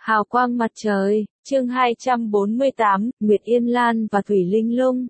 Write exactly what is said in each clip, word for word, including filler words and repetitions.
Hào quang mặt trời, chương hai trăm bốn mươi tám, Nguyệt Yên Lan và Thủy Linh Lung.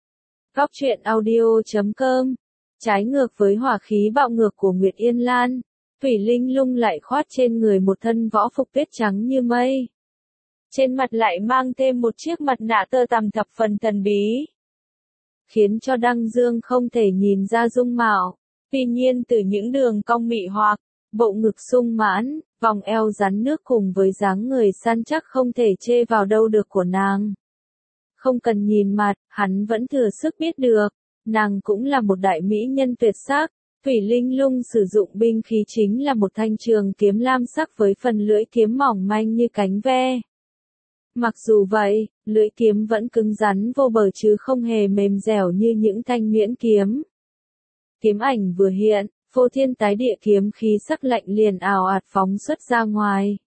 Góc truyện audio chấm com. Trái ngược với hỏa khí bạo ngược của Nguyệt Yên Lan, Thủy Linh Lung lại khoác trên người một thân võ phục tuyết trắng như mây. Trên mặt lại mang thêm một chiếc mặt nạ tơ tằm thập phần thần bí, khiến cho Đăng Dương không thể nhìn ra dung mạo. Tuy nhiên từ những đường cong mị hoặc, bộ ngực sung mãn, vòng eo rắn nước cùng với dáng người săn chắc không thể chê vào đâu được của nàng. Không cần nhìn mặt, hắn vẫn thừa sức biết được, nàng cũng là một đại mỹ nhân tuyệt sắc. Thủy Linh Lung sử dụng binh khí chính là một thanh trường kiếm lam sắc với phần lưỡi kiếm mỏng manh như cánh ve. Mặc dù vậy, lưỡi kiếm vẫn cứng rắn vô bờ chứ không hề mềm dẻo như những thanh nhuyễn kiếm. Kiếm ảnh vừa hiện, phô thiên tái địa kiếm khí sắc lạnh liền ào ạt phóng xuất ra ngoài.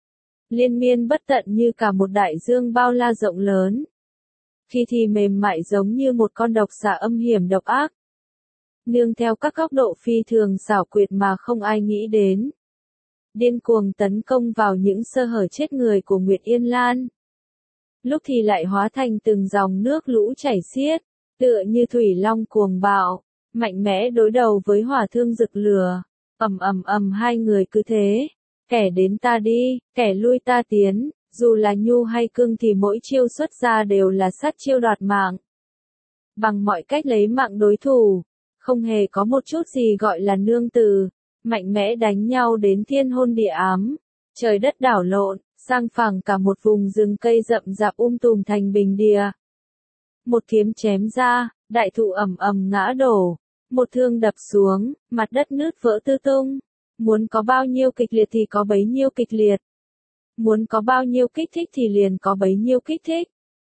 Liên miên bất tận như cả một đại dương bao la rộng lớn. Khi thì mềm mại giống như một con độc xà âm hiểm độc ác. Nương theo các góc độ phi thường xảo quyệt mà không ai nghĩ đến. Điên cuồng tấn công vào những sơ hở chết người của Nguyệt Yên Lan. Lúc thì lại hóa thành từng dòng nước lũ chảy xiết, tựa như thủy long cuồng bạo, mạnh mẽ đối đầu với hỏa thương rực lửa. Ầm ầm ầm hai người cứ thế, kẻ đến ta đi, kẻ lui ta tiến, dù là nhu hay cương thì mỗi chiêu xuất ra đều là sát chiêu đoạt mạng. Bằng mọi cách lấy mạng đối thủ, không hề có một chút gì gọi là nương từ, mạnh mẽ đánh nhau đến thiên hôn địa ám, trời đất đảo lộn, sang phẳng cả một vùng rừng cây rậm rạp um tùm thành bình địa. Một kiếm chém ra, đại thụ ầm ầm ngã đổ, một thương đập xuống, mặt đất nứt vỡ tứ tung. Muốn có bao nhiêu kịch liệt thì có bấy nhiêu kịch liệt. Muốn có bao nhiêu kích thích thì liền có bấy nhiêu kích thích.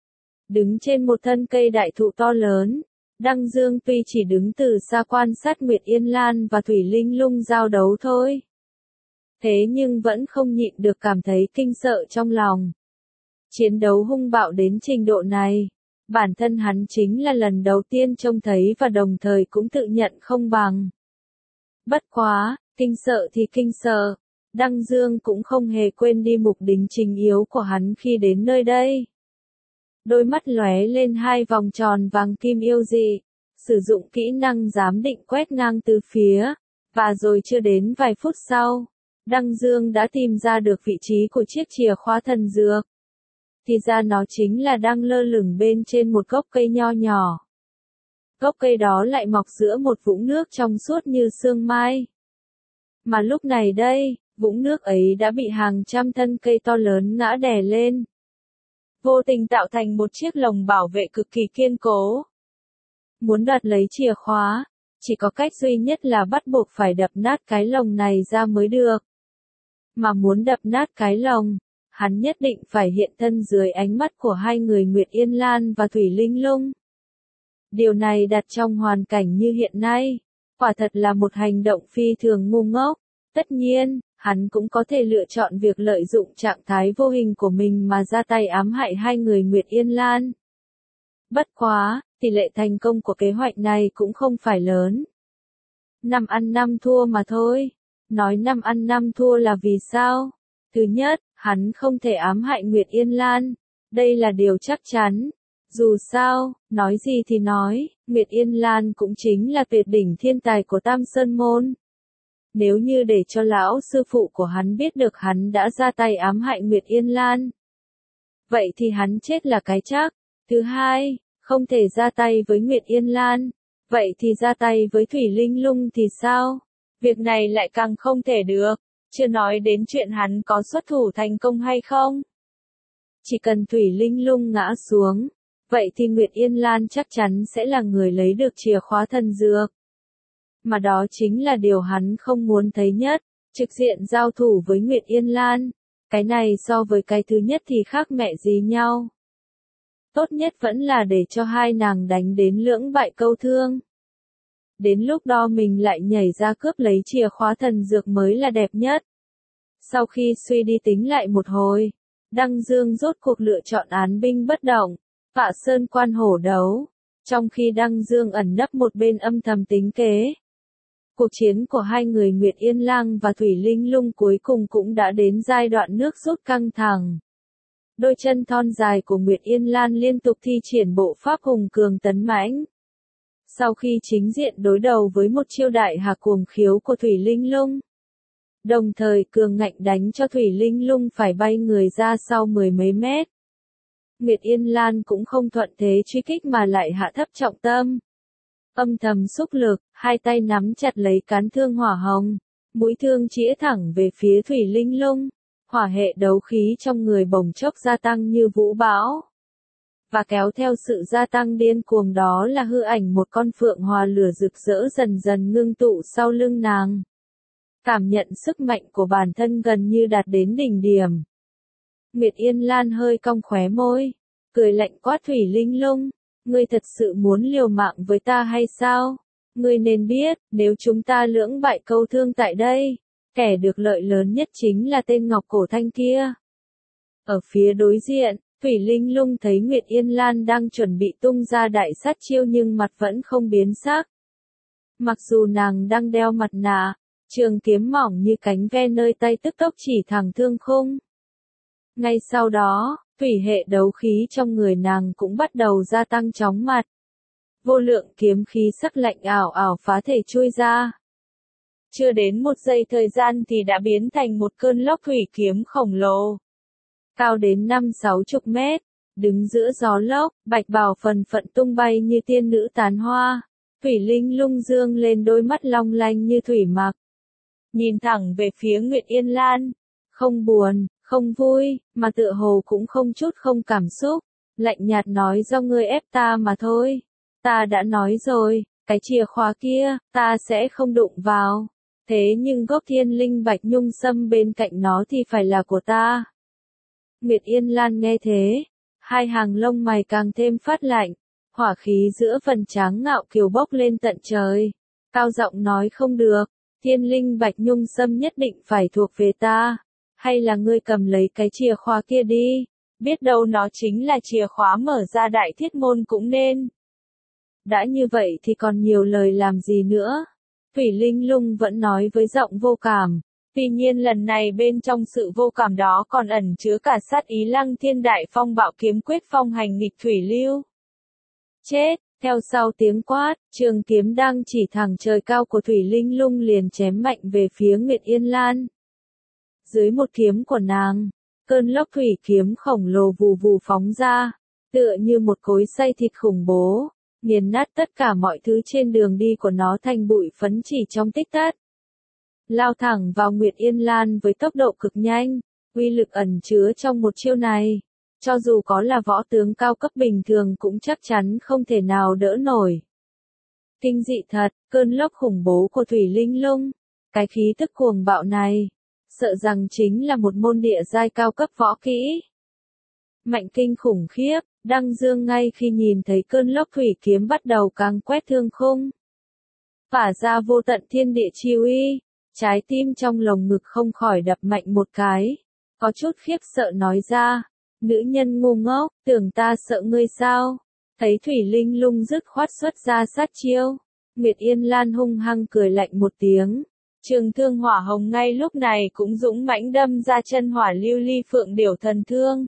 Đứng trên một thân cây đại thụ to lớn, Đăng Dương tuy chỉ đứng từ xa quan sát Nguyệt Yên Lan và Thủy Linh Lung giao đấu thôi. Thế nhưng vẫn không nhịn được cảm thấy kinh sợ trong lòng. Chiến đấu hung bạo đến trình độ này, bản thân hắn chính là lần đầu tiên trông thấy và đồng thời cũng tự nhận không bằng. Bất quá, kinh sợ thì kinh sợ, Đăng Dương cũng không hề quên đi mục đích chính yếu của hắn khi đến nơi đây. Đôi mắt lóe lên hai vòng tròn vàng kim yêu dị, sử dụng kỹ năng giám định quét ngang từ phía, và rồi chưa đến vài phút sau, Đăng Dương đã tìm ra được vị trí của chiếc chìa khóa thần dược. Thì ra nó chính là đang lơ lửng bên trên một gốc cây nho nhỏ. Gốc cây đó lại mọc giữa một vũng nước trong suốt như sương mai. Mà lúc này đây, vũng nước ấy đã bị hàng trăm thân cây to lớn ngã đè lên. Vô tình tạo thành một chiếc lồng bảo vệ cực kỳ kiên cố. Muốn đoạt lấy chìa khóa, chỉ có cách duy nhất là bắt buộc phải đập nát cái lồng này ra mới được. Mà muốn đập nát cái lồng, hắn nhất định phải hiện thân dưới ánh mắt của hai người Nguyệt Yên Lan và Thủy Linh Lung. Điều này đặt trong hoàn cảnh như hiện nay, quả thật là một hành động phi thường ngu ngốc. Tất nhiên, hắn cũng có thể lựa chọn việc lợi dụng trạng thái vô hình của mình mà ra tay ám hại hai người Nguyệt Yên Lan. Bất quá, tỷ lệ thành công của kế hoạch này cũng không phải lớn. Năm ăn năm thua mà thôi. Nói năm ăn năm thua là vì sao? Thứ nhất, hắn không thể ám hại Nguyệt Yên Lan. Đây là điều chắc chắn. Dù sao, nói gì thì nói, Nguyệt Yên Lan cũng chính là tuyệt đỉnh thiên tài của Tam Sơn Môn. Nếu như để cho lão sư phụ của hắn biết được hắn đã ra tay ám hại Nguyệt Yên Lan, vậy thì hắn chết là cái chắc. Thứ hai, không thể ra tay với Nguyệt Yên Lan, vậy thì ra tay với Thủy Linh Lung thì sao? Việc này lại càng không thể được, chưa nói đến chuyện hắn có xuất thủ thành công hay không. Chỉ cần Thủy Linh Lung ngã xuống, vậy thì Nguyệt Yên Lan chắc chắn sẽ là người lấy được chìa khóa thần dược. Mà đó chính là điều hắn không muốn thấy nhất, trực diện giao thủ với Nguyệt Yên Lan. Cái này so với cái thứ nhất thì khác mẹ gì nhau. Tốt nhất vẫn là để cho hai nàng đánh đến lưỡng bại câu thương. Đến lúc đó mình lại nhảy ra cướp lấy chìa khóa thần dược mới là đẹp nhất. Sau khi suy đi tính lại một hồi, Đăng Dương rốt cuộc lựa chọn án binh bất động, Vạ Sơn Quan hổ đấu, trong khi Đăng Dương ẩn nấp một bên âm thầm tính kế. Cuộc chiến của hai người Nguyệt Yên Lang và Thủy Linh Lung cuối cùng cũng đã đến giai đoạn nước rút căng thẳng. Đôi chân thon dài của Nguyệt Yên Lan liên tục thi triển bộ pháp hùng cường tấn mãnh. Sau khi chính diện đối đầu với một chiêu đại hà cuồng khiếu của Thủy Linh Lung, đồng thời cường ngạnh đánh cho Thủy Linh Lung phải bay người ra sau mười mấy mét. Nguyệt Yên Lan cũng không thuận thế truy kích mà lại hạ thấp trọng tâm. Âm thầm xúc lực, hai tay nắm chặt lấy cán thương hỏa hồng, mũi thương chĩa thẳng về phía Thủy Linh Lung. Hỏa hệ đấu khí trong người bỗng chốc gia tăng như vũ bão. Và kéo theo sự gia tăng điên cuồng đó là hư ảnh một con phượng hòa lửa rực rỡ dần dần ngưng tụ sau lưng nàng. Cảm nhận sức mạnh của bản thân gần như đạt đến đỉnh điểm. Nguyệt Yên Lan hơi cong khóe môi, cười lạnh quát Thủy Linh Lung, ngươi thật sự muốn liều mạng với ta hay sao? Ngươi nên biết, nếu chúng ta lưỡng bại câu thương tại đây, kẻ được lợi lớn nhất chính là tên Ngọc Cổ Thanh kia. Ở phía đối diện, Thủy Linh Lung thấy Nguyệt Yên Lan đang chuẩn bị tung ra đại sát chiêu nhưng mặt vẫn không biến sắc. Mặc dù nàng đang đeo mặt nạ, trường kiếm mỏng như cánh ve nơi tay tức tốc chỉ thẳng thương khung. Ngay sau đó, thủy hệ đấu khí trong người nàng cũng bắt đầu gia tăng chóng mặt. Vô lượng kiếm khí sắc lạnh ảo ảo phá thể chui ra. Chưa đến một giây thời gian thì đã biến thành một cơn lốc thủy kiếm khổng lồ. Cao đến năm sáu chục mét, đứng giữa gió lốc, bạch bào phần phận tung bay như tiên nữ tán hoa. Thủy Linh Lung dương lên đôi mắt long lanh như thủy mặc. Nhìn thẳng về phía Nguyệt Yên Lan, không buồn, không vui, mà tựa hồ cũng không chút không cảm xúc, lạnh nhạt nói do ngươi ép ta mà thôi. Ta đã nói rồi, cái chìa khóa kia, ta sẽ không đụng vào. Thế nhưng gốc thiên linh bạch nhung sâm bên cạnh nó thì phải là của ta. Nguyệt Yên Lan nghe thế, hai hàng lông mày càng thêm phát lạnh, hỏa khí giữa phần tráng ngạo kiều bốc lên tận trời. Cao giọng nói không được, thiên linh bạch nhung sâm nhất định phải thuộc về ta. Hay là ngươi cầm lấy cái chìa khóa kia đi, biết đâu nó chính là chìa khóa mở ra đại thiết môn cũng nên. Đã như vậy thì còn nhiều lời làm gì nữa. Thủy Linh Lung vẫn nói với giọng vô cảm. Tuy nhiên lần này bên trong sự vô cảm đó còn ẩn chứa cả sát ý Lăng Thiên Đại Phong Bạo Kiếm Quyết phong hành nghịch thủy lưu. Chết, theo sau tiếng quát, trường kiếm đang chỉ thẳng trời cao của Thủy Linh Lung liền chém mạnh về phía Nguyệt Yên Lan. Dưới một kiếm của nàng, cơn lốc thủy kiếm khổng lồ vù vù phóng ra, tựa như một cối xay thịt khủng bố, nghiền nát tất cả mọi thứ trên đường đi của nó thành bụi phấn chỉ trong tích tắc. Lao thẳng vào Nguyệt Yên Lan với tốc độ cực nhanh, uy lực ẩn chứa trong một chiêu này, cho dù có là võ tướng cao cấp bình thường cũng chắc chắn không thể nào đỡ nổi. Kinh dị thật, cơn lốc khủng bố của Thủy Linh Lung, cái khí tức cuồng bạo này, sợ rằng chính là một môn địa giai cao cấp võ kỹ. Mạnh kinh khủng khiếp, Đăng Dương ngay khi nhìn thấy cơn lốc thủy kiếm bắt đầu càng quét thương khung, phả ra vô tận thiên địa chi uy, trái tim trong lồng ngực không khỏi đập mạnh một cái, có chút khiếp sợ nói ra, nữ nhân ngu ngốc, tưởng ta sợ ngươi sao? Thấy Thủy Linh Lung dứt khoát xuất ra sát chiêu, Nguyệt Yên Lan hung hăng cười lạnh một tiếng. Trường thương hỏa hồng ngay lúc này cũng dũng mãnh đâm ra chân hỏa lưu ly phượng điểu thần thương.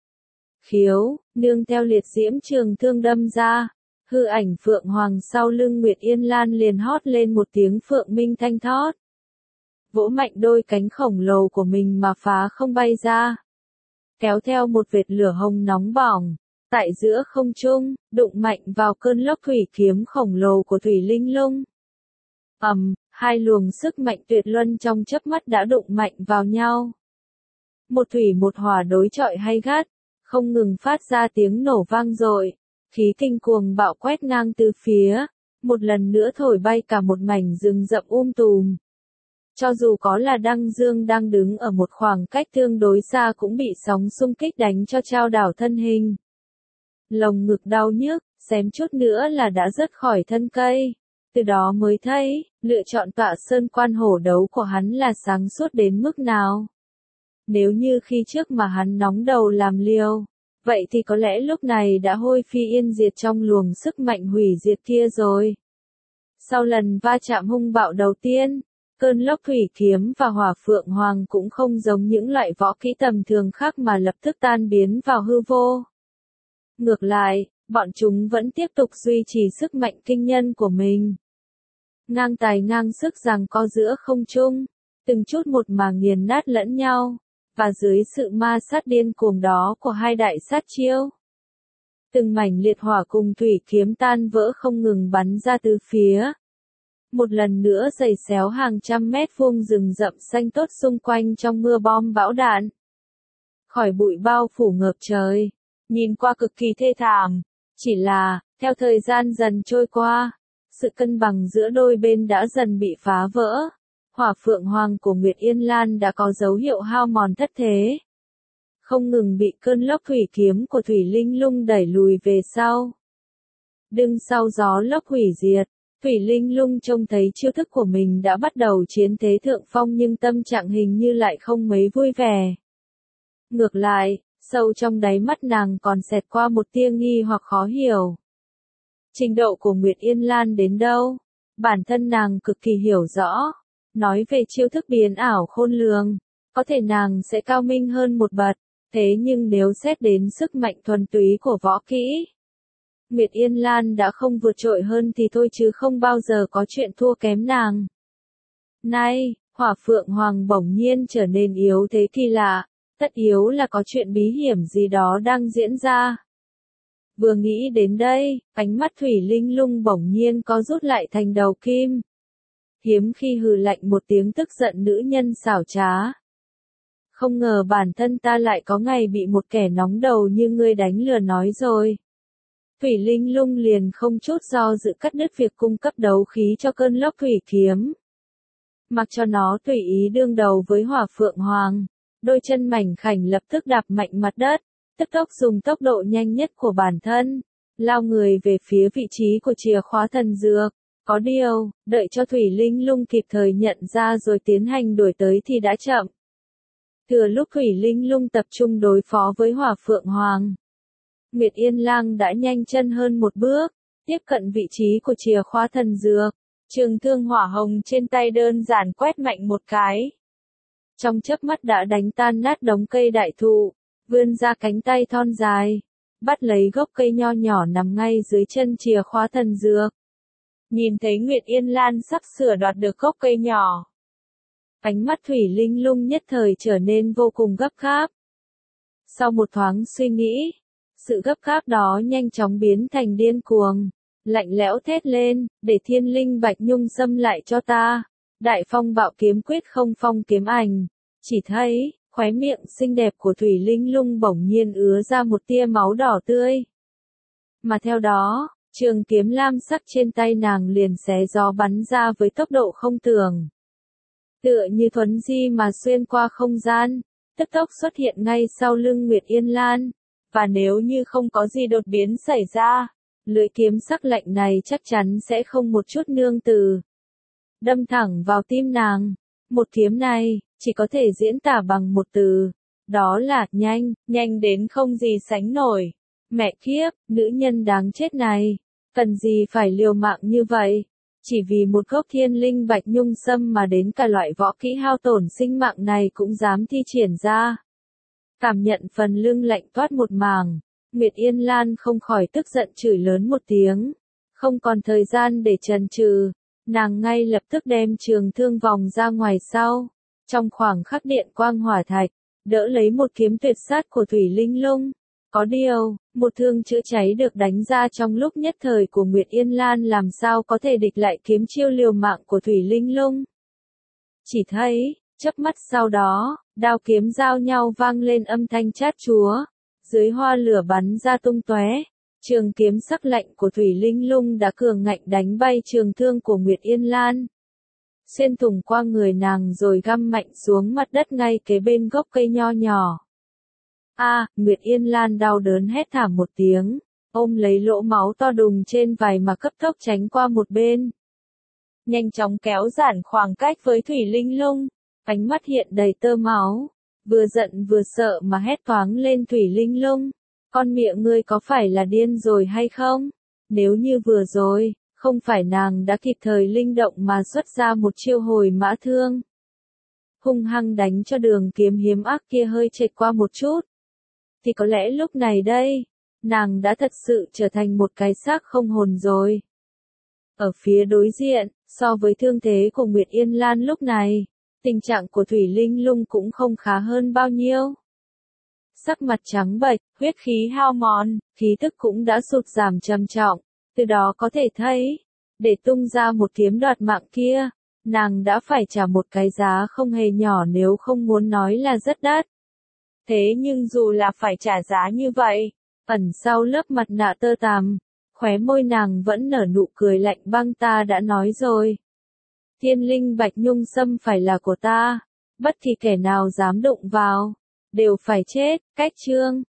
Khiếu, nương theo liệt diễm trường thương đâm ra, hư ảnh phượng hoàng sau lưng Nguyệt Yên Lan liền hót lên một tiếng phượng minh thanh thót. Vỗ mạnh đôi cánh khổng lồ của mình mà phá không bay ra. Kéo theo một vệt lửa hồng nóng bỏng, tại giữa không trung, đụng mạnh vào cơn lốc thủy kiếm khổng lồ của Thủy Linh Lung. Ầm, um, hai luồng sức mạnh tuyệt luân trong chớp mắt đã đụng mạnh vào nhau. Một thủy một hỏa đối chọi hay gắt, không ngừng phát ra tiếng nổ vang dội, khí kinh cuồng bạo quét ngang từ phía, một lần nữa thổi bay cả một mảnh rừng rậm um tùm. Cho dù có là Đăng Dương đang đứng ở một khoảng cách tương đối xa cũng bị sóng xung kích đánh cho chao đảo thân hình. Lồng ngực đau nhức, xém chút nữa là đã rớt khỏi thân cây. Từ đó mới thấy, lựa chọn tọa sơn quan hổ đấu của hắn là sáng suốt đến mức nào. Nếu như khi trước mà hắn nóng đầu làm liều, vậy thì có lẽ lúc này đã hôi phi yên diệt trong luồng sức mạnh hủy diệt kia rồi. Sau lần va chạm hung bạo đầu tiên, cơn lốc thủy kiếm và hỏa phượng hoàng cũng không giống những loại võ kỹ tầm thường khác mà lập tức tan biến vào hư vô. Ngược lại, bọn chúng vẫn tiếp tục duy trì sức mạnh kinh nhân của mình. Ngang tài ngang sức giằng co giữa không trung, từng chút một mà nghiền nát lẫn nhau, và dưới sự ma sát điên cuồng đó của hai đại sát chiêu, từng mảnh liệt hỏa cùng thủy kiếm tan vỡ không ngừng bắn ra từ phía. Một lần nữa giày xéo hàng trăm mét vuông rừng rậm xanh tốt xung quanh trong mưa bom bão đạn. Khỏi bụi bao phủ ngập trời, nhìn qua cực kỳ thê thảm, chỉ là, theo thời gian dần trôi qua, sự cân bằng giữa đôi bên đã dần bị phá vỡ. Hỏa phượng hoàng của Nguyệt Yên Lan đã có dấu hiệu hao mòn thất thế, không ngừng bị cơn lốc thủy kiếm của Thủy Linh Lung đẩy lùi về sau. Đứng sau gió lốc hủy diệt, Thủy Linh Lung trông thấy chiêu thức của mình đã bắt đầu chiến thế thượng phong nhưng tâm trạng hình như lại không mấy vui vẻ. Ngược lại, sâu trong đáy mắt nàng còn xẹt qua một tia nghi hoặc khó hiểu. Trình độ của Nguyệt Yên Lan đến đâu? Bản thân nàng cực kỳ hiểu rõ. Nói về chiêu thức biến ảo khôn lường, có thể nàng sẽ cao minh hơn một bậc, thế nhưng nếu xét đến sức mạnh thuần túy của võ kỹ, Nguyệt Yên Lan đã không vượt trội hơn thì thôi chứ không bao giờ có chuyện thua kém nàng. Nay, hỏa phượng hoàng bỗng nhiên trở nên yếu thế kỳ lạ, tất yếu là có chuyện bí hiểm gì đó đang diễn ra. Vừa nghĩ đến đây, ánh mắt Thủy Linh Lung bỗng nhiên có rút lại thành đầu kim. Hiếm khi hừ lạnh một tiếng tức giận nữ nhân xảo trá. Không ngờ bản thân ta lại có ngày bị một kẻ nóng đầu như ngươi đánh lừa nói rồi. Thủy Linh Lung liền không chút do dự cắt đứt việc cung cấp đấu khí cho cơn lốc thủy kiếm. Mặc cho nó tùy ý đương đầu với hỏa phượng hoàng, đôi chân mảnh khảnh lập tức đạp mạnh mặt đất, tức tốc dùng tốc độ nhanh nhất của bản thân, lao người về phía vị trí của chìa khóa thần dược. Có điều, đợi cho Thủy Linh Lung kịp thời nhận ra rồi tiến hành đuổi tới thì đã chậm. Thừa lúc Thủy Linh Lung tập trung đối phó với hỏa phượng hoàng, Nguyệt Yên Lan đã nhanh chân hơn một bước, tiếp cận vị trí của chìa khóa thần dược. Trường thương hỏa hồng trên tay đơn giản quét mạnh một cái. Trong chớp mắt đã đánh tan nát đống cây đại thụ, vươn ra cánh tay thon dài, bắt lấy gốc cây nho nhỏ nằm ngay dưới chân chìa khóa thần dược. Nhìn thấy Nguyệt Yên Lan sắp sửa đoạt được gốc cây nhỏ, ánh mắt Thủy Linh Lung nhất thời trở nên vô cùng gấp gáp. Sau một thoáng suy nghĩ, sự gấp gáp đó nhanh chóng biến thành điên cuồng, lạnh lẽo thét lên, để thiên linh bạch nhung xâm lại cho ta. Đại phong bạo kiếm quyết không phong kiếm ảnh, chỉ thấy, khóe miệng xinh đẹp của Thủy Linh Lung bỗng nhiên ứa ra một tia máu đỏ tươi. Mà theo đó, trường kiếm lam sắc trên tay nàng liền xé gió bắn ra với tốc độ không tưởng. Tựa như thuấn di mà xuyên qua không gian, tức tốc xuất hiện ngay sau lưng Nguyệt Yên Lan, và nếu như không có gì đột biến xảy ra, lưỡi kiếm sắc lạnh này chắc chắn sẽ không một chút nương từ. Đâm thẳng vào tim nàng, một kiếm này, chỉ có thể diễn tả bằng một từ, đó là nhanh, nhanh đến không gì sánh nổi. Mẹ kiếp, nữ nhân đáng chết này, cần gì phải liều mạng như vậy, chỉ vì một gốc thiên linh bạch nhung sâm mà đến cả loại võ kỹ hao tổn sinh mạng này cũng dám thi triển ra. Cảm nhận phần lưng lạnh toát một màng, Nguyệt Yên Lan không khỏi tức giận chửi lớn một tiếng, không còn thời gian để chần chừ, nàng ngay lập tức đem trường thương vòng ra ngoài sau, trong khoảng khắc điện quang hỏa thạch, đỡ lấy một kiếm tuyệt sát của Thủy Linh Lung. Có điều, một thương chữa cháy được đánh ra trong lúc nhất thời của Nguyệt Yên Lan làm sao có thể địch lại kiếm chiêu liều mạng của Thủy Linh Lung. Chỉ thấy, chớp mắt sau đó, đao kiếm giao nhau vang lên âm thanh chát chúa, dưới hoa lửa bắn ra tung tóe, trường kiếm sắc lạnh của Thủy Linh Lung đã cường ngạnh đánh bay trường thương của Nguyệt Yên Lan, xuyên thủng qua người nàng rồi găm mạnh xuống mặt đất ngay kế bên gốc cây nho nhỏ. A, à, Nguyệt Yên Lan đau đớn hét thảm một tiếng, ôm lấy lỗ máu to đùng trên vai mà cấp tốc tránh qua một bên. Nhanh chóng kéo giãn khoảng cách với Thủy Linh Lung, ánh mắt hiện đầy tơ máu, vừa giận vừa sợ mà hét toáng lên Thủy Linh Lung, con miệng ngươi có phải là điên rồi hay không? Nếu như vừa rồi, Không phải nàng đã kịp thời linh động mà xuất ra một chiêu hồi mã thương. Hung hăng đánh cho đường kiếm hiếm ác kia hơi trệt qua một chút. Thì có lẽ lúc này đây, nàng đã thật sự trở thành một cái xác không hồn rồi. Ở phía đối diện, so với thương thế của Nguyệt Yên Lan lúc này, tình trạng của Thủy Linh Lung cũng không khá hơn bao nhiêu. Sắc mặt trắng bệch, huyết khí hao mòn, khí tức cũng đã sụt giảm trầm trọng, từ đó có thể thấy, để tung ra một kiếm đoạt mạng kia, nàng đã phải trả một cái giá không hề nhỏ nếu không muốn nói là rất đắt. Thế nhưng dù là phải trả giá như vậy, ẩn sau lớp mặt nạ tơ tằm, khóe môi nàng vẫn nở nụ cười lạnh băng. Ta đã nói rồi. Thiên linh bạch nhung sâm phải là của ta, bất kỳ kẻ nào dám đụng vào, đều phải chết. Cách chương